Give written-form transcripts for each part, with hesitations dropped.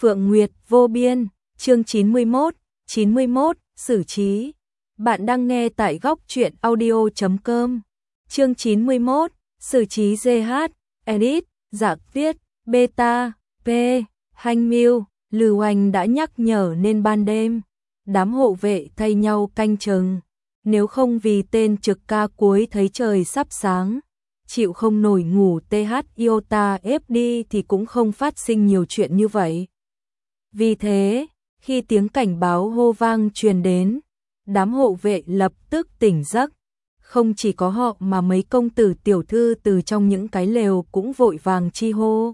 Phượng Nguyệt vô biên, chương 91, xử trí. Bạn đang nghe tại góc truyện audio.com. Chương 91, xử trí GH, edit, giặc viết, beta, p, hành miêu, Lưu Anh đã nhắc nhở nên ban đêm, đám hộ vệ thay nhau canh chừng. Nếu không vì tên trực ca cuối thấy trời sắp sáng, chịu không nổi ngủ TH Iota FD thì cũng không phát sinh nhiều chuyện như vậy. Vì thế, khi tiếng cảnh báo hô vang truyền đến, đám hộ vệ lập tức tỉnh giấc. Không chỉ có họ mà mấy công tử tiểu thư từ trong những cái lều cũng vội vàng chi hô.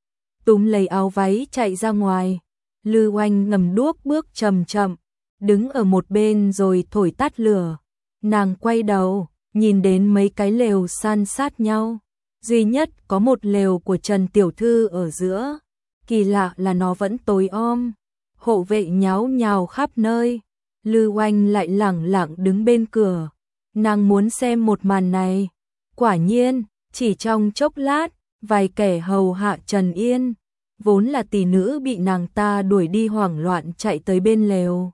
Túm lấy áo váy chạy ra ngoài, Lưu Anh ngầm đuốc bước chậm chậm, đứng ở một bên rồi thổi tắt lửa. Nàng quay đầu, nhìn đến mấy cái lều san sát nhau. Duy nhất có một lều của Trần Tiểu Thư ở giữa. Kỳ lạ là nó vẫn tối om. Hộ vệ nháo nhào khắp nơi. Lưu Anh lại lẳng lặng đứng bên cửa. Nàng muốn xem một màn này. Quả nhiên, chỉ trong chốc lát, vài kẻ hầu hạ Trần Yên, vốn là tỷ nữ bị nàng ta đuổi đi hoảng loạn chạy tới bên lều.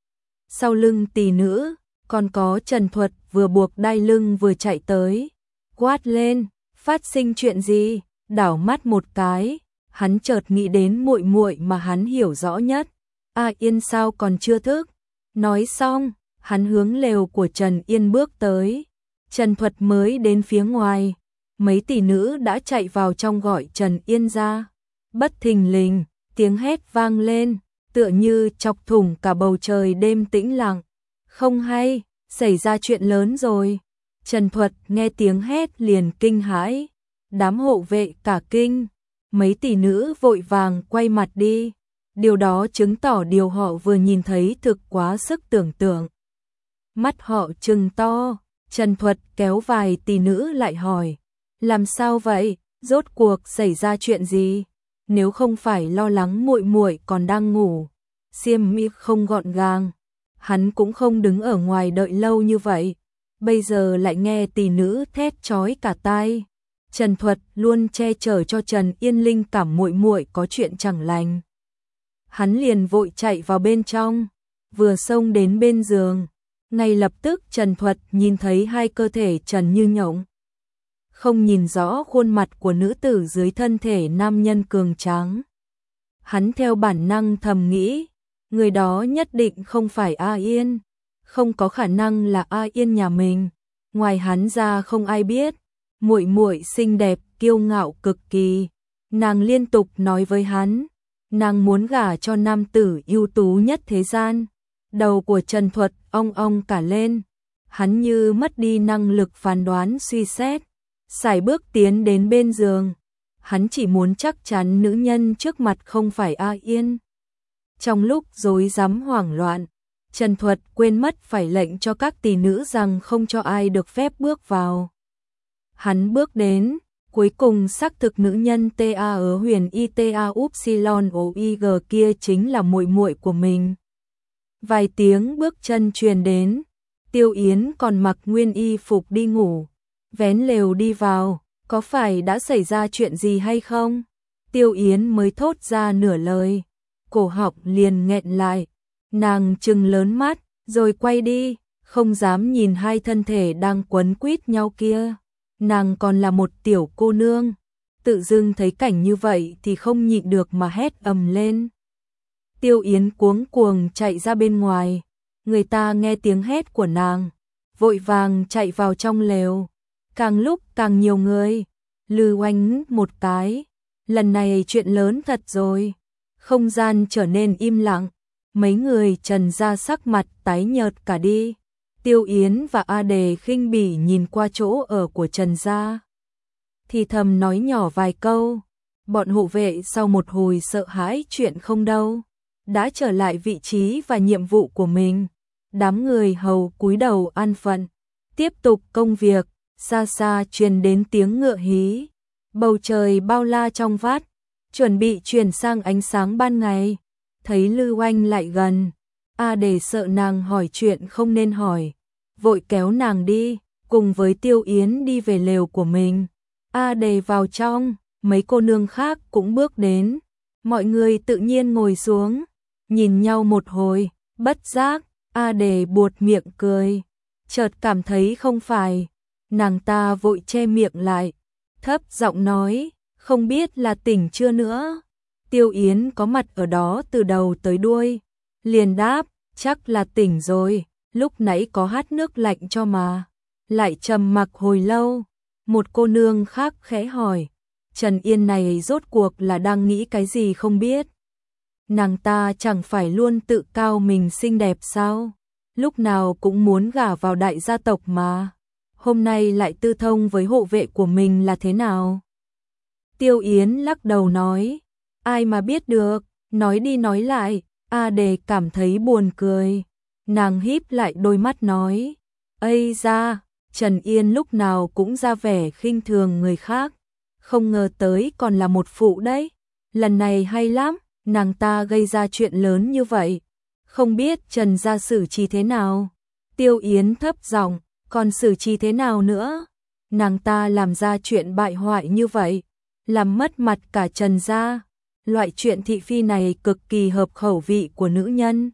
Sau lưng tỷ nữ, còn có Trần Thuật vừa buộc đai lưng vừa chạy tới. Quát lên, phát sinh chuyện gì? Đảo mắt một cái, hắn chợt nghĩ đến muội muội mà hắn hiểu rõ nhất. Yên sao còn chưa thức? Nói xong, hắn hướng lều của Trần Yên bước tới. Trần Thuật mới đến phía ngoài, mấy tỷ nữ đã chạy vào trong gọi Trần Yên ra. Bất thình lình, tiếng hét vang lên, tựa như chọc thủng cả bầu trời đêm tĩnh lặng. Không hay, xảy ra chuyện lớn rồi. Trần Thuật nghe tiếng hét liền kinh hãi, đám hộ vệ cả kinh, mấy tỷ nữ vội vàng quay mặt đi. Điều đó chứng tỏ điều họ vừa nhìn thấy thực quá sức tưởng tượng. Mắt họ trừng to, Trần Thuật kéo vài tỷ nữ lại hỏi, làm sao vậy, rốt cuộc xảy ra chuyện gì? Nếu không phải lo lắng muội muội còn đang ngủ, xiêm mi không gọn gàng, hắn cũng không đứng ở ngoài đợi lâu như vậy. Bây giờ lại nghe tỷ nữ thét chói cả tai. Trần Thuật luôn che chở cho Trần Yên Linh cảm muội muội có chuyện chẳng lành. Hắn liền vội chạy vào bên trong, vừa xông đến bên giường, ngay lập tức Trần Thuật nhìn thấy hai cơ thể trần như nhộng. Không nhìn rõ khuôn mặt của nữ tử dưới thân thể nam nhân cường tráng. Hắn theo bản năng thầm nghĩ, người đó nhất định không phải A Yên, không có khả năng là A Yên nhà mình, ngoài hắn ra không ai biết. Muội muội xinh đẹp, kiêu ngạo cực kỳ, nàng liên tục nói với hắn, nàng muốn gả cho nam tử ưu tú nhất thế gian. Đầu của Trần Thuật ong ong cả lên, hắn như mất đi năng lực phán đoán suy xét, sải bước tiến đến bên giường. Hắn chỉ muốn chắc chắn nữ nhân trước mặt không phải A Yên. Trong lúc rối rắm hoảng loạn, Trần Thuật quên mất phải lệnh cho các tỷ nữ rằng không cho ai được phép bước vào. Hắn bước đến, cuối cùng xác thực nữ nhân TA ở huyền ITA Upsilon OIG kia chính là muội muội của mình. Vài tiếng bước chân truyền đến, Tiêu Yến còn mặc nguyên y phục đi ngủ, vén lều đi vào, có phải đã xảy ra chuyện gì hay không? Tiêu Yến mới thốt ra nửa lời, cổ họng liền nghẹn lại, nàng trừng lớn mắt, rồi quay đi, không dám nhìn hai thân thể đang quấn quýt nhau kia. Nàng còn là một tiểu cô nương, tự dưng thấy cảnh như vậy thì không nhịn được mà hét ầm lên. Tiêu Yến cuống cuồng chạy ra bên ngoài, người ta nghe tiếng hét của nàng, vội vàng chạy vào trong lều. Càng lúc càng nhiều người, Lưu Anh một cái, lần này chuyện lớn thật rồi. Không gian trở nên im lặng, mấy người Trần gia sắc mặt tái nhợt cả đi. Tiêu Yến và A Đề khinh bỉ nhìn qua chỗ ở của Trần gia, thì thầm nói nhỏ vài câu. Bọn hộ vệ sau một hồi sợ hãi chuyện không đâu, đã trở lại vị trí và nhiệm vụ của mình. Đám người hầu cúi đầu an phận, tiếp tục công việc. Xa xa truyền đến tiếng ngựa hí, bầu trời bao la trong vắt, chuẩn bị chuyển sang ánh sáng ban ngày. Thấy Lưu Anh lại gần, A Đề sợ nàng hỏi chuyện không nên hỏi, vội kéo nàng đi, cùng với Tiêu Yến đi về lều của mình. A Đề vào trong, mấy cô nương khác cũng bước đến, Mọi người tự nhiên ngồi xuống, nhìn nhau một hồi, bất giác, A Đề buột miệng cười, chợt cảm thấy không phải, nàng ta vội che miệng lại, thấp giọng nói, không biết là tỉnh chưa nữa. Tiêu Yến có mặt ở đó từ đầu tới đuôi, liền đáp, chắc là tỉnh rồi, lúc nãy có hát nước lạnh cho mà. Lại trầm mặc hồi lâu, một cô nương khác khẽ hỏi, Trần Yên này rốt cuộc là đang nghĩ cái gì không biết. Nàng ta chẳng phải luôn tự cao mình xinh đẹp sao, lúc nào cũng muốn gả vào đại gia tộc mà, hôm nay lại tư thông với hộ vệ của mình là thế nào? Tiêu Yến lắc đầu nói, ai mà biết được, nói đi nói lại, A Đề cảm thấy buồn cười, nàng híp lại đôi mắt nói, ây da, Trần Yên lúc nào cũng ra vẻ khinh thường người khác, không ngờ tới còn là một phụ đấy, lần này hay lắm, nàng ta gây ra chuyện lớn như vậy, không biết Trần gia xử trí thế nào. Tiêu Yến thấp giọng, còn xử trí thế nào nữa, nàng ta làm ra chuyện bại hoại như vậy, làm mất mặt cả Trần gia, loại chuyện thị phi này cực kỳ hợp khẩu vị của nữ nhân.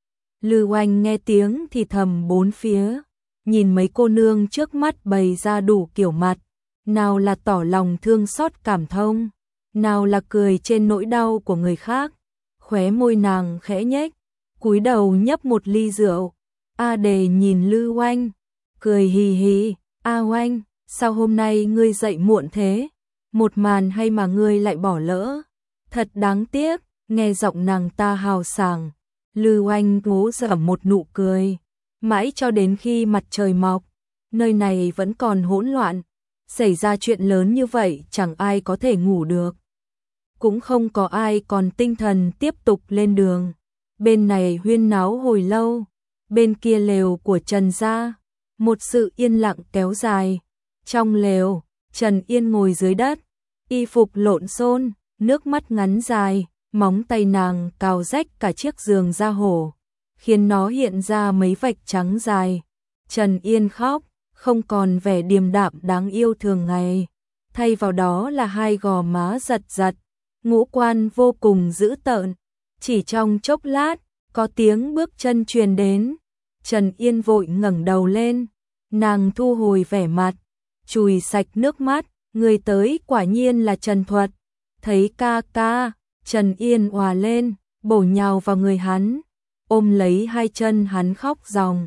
Lư Oanh nghe tiếng thì thầm bốn phía, nhìn mấy cô nương trước mắt bày ra đủ kiểu mặt, nào là tỏ lòng thương xót cảm thông, nào là cười trên nỗi đau của người khác, khóe môi nàng khẽ nhếch, cúi đầu nhấp một ly rượu. A Đề nhìn Lư Oanh, cười hì hì, A Oanh, sao hôm nay ngươi dậy muộn thế? Một màn hay mà ngươi lại bỏ lỡ? Thật đáng tiếc, nghe giọng nàng ta hào sảng. Lư Oanh cố giở một nụ cười, mãi cho đến khi mặt trời mọc, nơi này vẫn còn hỗn loạn, xảy ra chuyện lớn như vậy chẳng ai có thể ngủ được. Cũng không có ai còn tinh thần tiếp tục lên đường. Bên này huyên náo hồi lâu, bên kia lều của Trần gia, một sự yên lặng kéo dài. Trong lều, Trần Yên ngồi dưới đất, y phục lộn xộn, nước mắt ngắn dài, móng tay nàng cào rách cả chiếc giường da hổ, khiến nó hiện ra mấy vạch trắng dài. Trần Yên khóc, không còn vẻ điềm đạm đáng yêu thường ngày, thay vào đó là hai gò má giật giật, ngũ quan vô cùng dữ tợn. Chỉ trong chốc lát, có tiếng bước chân truyền đến. Trần Yên vội ngẩng đầu lên, nàng thu hồi vẻ mặt, chùi sạch nước mắt, người tới quả nhiên là Trần Thuật. Thấy ca ca, Trần Yên òa lên, bổ nhào vào người hắn, ôm lấy hai chân hắn khóc ròng.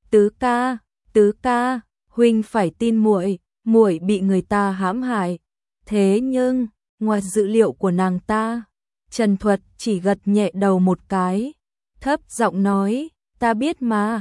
Tứ ca, huynh phải tin muội, muội bị người ta hãm hại. Thế nhưng, ngoài dự liệu của nàng ta, Trần Thuật chỉ gật nhẹ đầu một cái, thấp giọng nói, ta biết mà,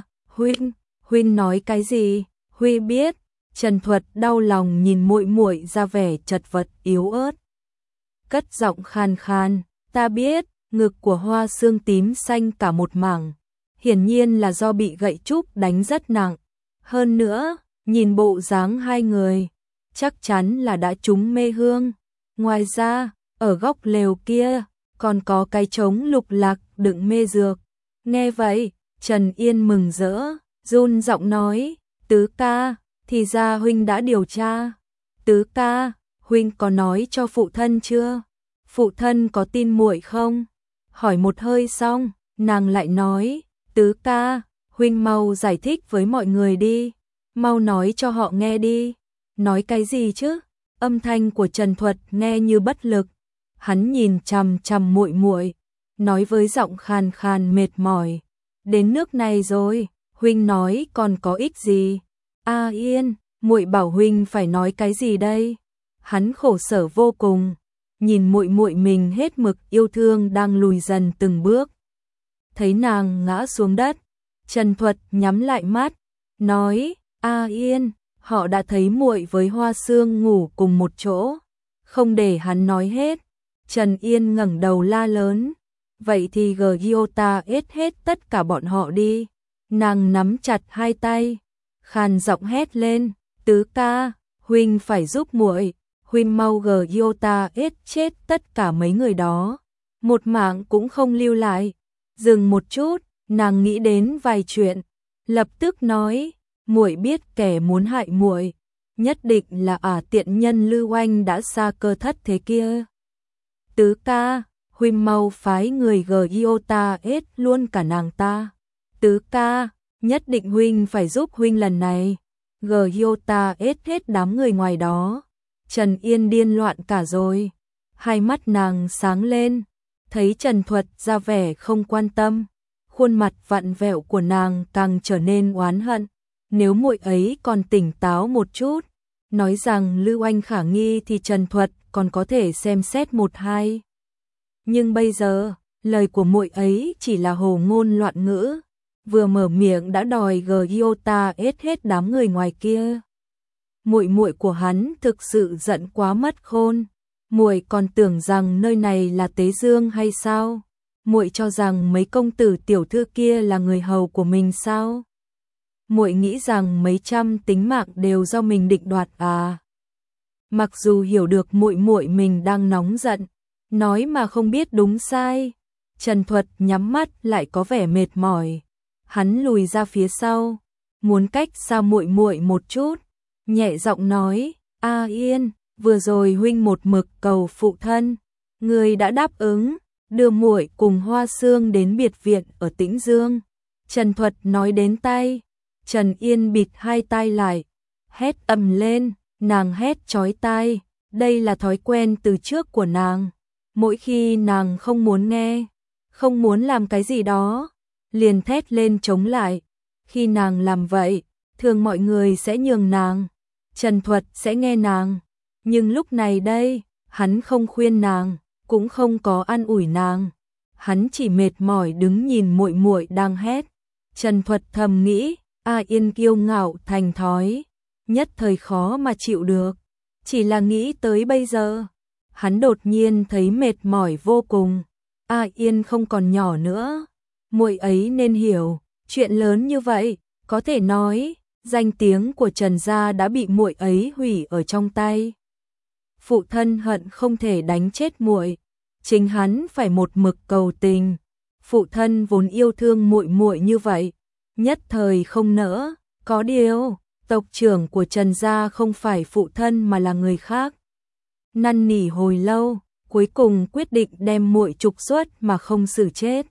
huynh nói cái gì, huynh biết. Trần Thuật đau lòng nhìn muội muội ra vẻ chật vật yếu ớt, cất giọng khan khan, ta biết. Ngực của Hoa Xương tím xanh cả một mảng, hiển nhiên là do bị gậy trúc đánh rất nặng. Hơn nữa, nhìn bộ dáng hai người, chắc chắn là đã trúng mê hương. Ngoài ra, ở góc lều kia, còn có cái trống lục lạc đựng mê dược. Nghe vậy, Trần Yên mừng rỡ, run giọng nói, tứ ca, thì ra huynh đã điều tra. Tứ ca, huynh có nói cho phụ thân chưa? Phụ thân có tin muội không? Hỏi một hơi xong, nàng lại nói, tứ ca, huynh mau giải thích với mọi người đi, mau nói cho họ nghe đi. Nói cái gì chứ? Âm thanh của Trần Thuật nghe như bất lực. Hắn nhìn chằm chằm muội muội, nói với giọng khàn khàn mệt mỏi, đến nước này rồi, huynh nói còn có ích gì? A Yên, muội bảo huynh phải nói cái gì đây? Hắn khổ sở vô cùng, nhìn muội muội mình hết mực yêu thương đang lùi dần từng bước. Thấy nàng ngã xuống đất, Trần Thuật nhắm lại mắt, nói, A Yên, họ đã thấy muội với Hoa Xương ngủ cùng một chỗ. Không để hắn nói hết, Trần Yên ngẩng đầu la lớn, vậy thì Gyota hết tất cả bọn họ đi. Nàng nắm chặt hai tay, khàn giọng hét lên, tứ ca, huynh phải giúp muội, huynh mau Gyota chết tất cả mấy người đó, một mạng cũng không lưu lại. Dừng một chút, nàng nghĩ đến vài chuyện, lập tức nói, muội biết kẻ muốn hại muội, nhất định là tiện nhân Lư Oanh đã xa cơ thất thế kia. Tứ ca, huynh mau phái người Giota ết luôn cả nàng ta. Tứ ca, nhất định huynh phải giúp huynh lần này. Giota ết hết đám người ngoài đó. Trần Yên điên loạn cả rồi. Hai mắt nàng sáng lên, thấy Trần Thuật ra vẻ không quan tâm, khuôn mặt vặn vẹo của nàng càng trở nên oán hận. Nếu muội ấy còn tỉnh táo một chút, nói rằng Lưu Anh khả nghi thì Trần Thuật còn có thể xem xét một hai. Nhưng bây giờ, lời của muội ấy chỉ là hồ ngôn loạn ngữ, vừa mở miệng đã đòi Giota ết hết đám người ngoài kia. Muội muội của hắn thực sự giận quá mất khôn. Muội còn tưởng rằng nơi này là Tế Dương hay sao? Muội cho rằng mấy công tử tiểu thư kia là người hầu của mình sao? Muội nghĩ rằng mấy trăm tính mạng đều do mình định đoạt à? Mặc dù hiểu được muội muội mình đang nóng giận, nói mà không biết đúng sai. Trần Thuật nhắm mắt lại có vẻ mệt mỏi. Hắn lùi ra phía sau, muốn cách xa muội muội một chút, nhẹ giọng nói: "A Yên, vừa rồi huynh một mực cầu phụ thân, người đã đáp ứng, đưa muội cùng Hoa Sương đến biệt viện ở Tĩnh Dương." Trần Thuật nói đến tay, Trần Yên bịt hai tai lại, hét ầm lên, nàng hét chói tai, đây là thói quen từ trước của nàng. Mỗi khi nàng không muốn nghe, không muốn làm cái gì đó, liền thét lên chống lại. Khi nàng làm vậy, thường mọi người sẽ nhường nàng, Trần Thuật sẽ nghe nàng. Nhưng lúc này đây, hắn không khuyên nàng, cũng không có an ủi nàng. Hắn chỉ mệt mỏi đứng nhìn muội muội đang hét. Trần Thuật thầm nghĩ, A Yên kiêu ngạo thành thói, nhất thời khó mà chịu được. Chỉ là nghĩ tới bây giờ, hắn đột nhiên thấy mệt mỏi vô cùng. A Yên không còn nhỏ nữa, muội ấy nên hiểu, chuyện lớn như vậy, có thể nói, danh tiếng của Trần gia đã bị muội ấy hủy ở trong tay. Phụ thân hận không thể đánh chết muội, chính hắn phải một mực cầu tình. Phụ thân vốn yêu thương muội muội như vậy, nhất thời không nỡ. Có điều, tộc trưởng của Trần gia không phải phụ thân mà là người khác. Năn nỉ hồi lâu, cuối cùng quyết định đem muội trục xuất mà không xử chết.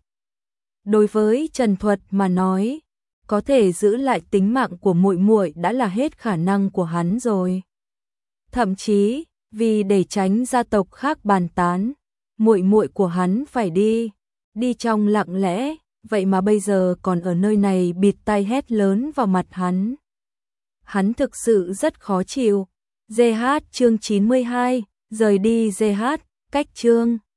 Đối với Trần Thuật mà nói, có thể giữ lại tính mạng của muội muội đã là hết khả năng của hắn rồi. Thậm chí, vì để tránh gia tộc khác bàn tán, muội muội của hắn phải đi trong lặng lẽ, vậy mà bây giờ còn ở nơi này bịt tai hét lớn vào mặt hắn. Hắn thực sự rất khó chịu. GH chương 92, rời đi GH, cách chương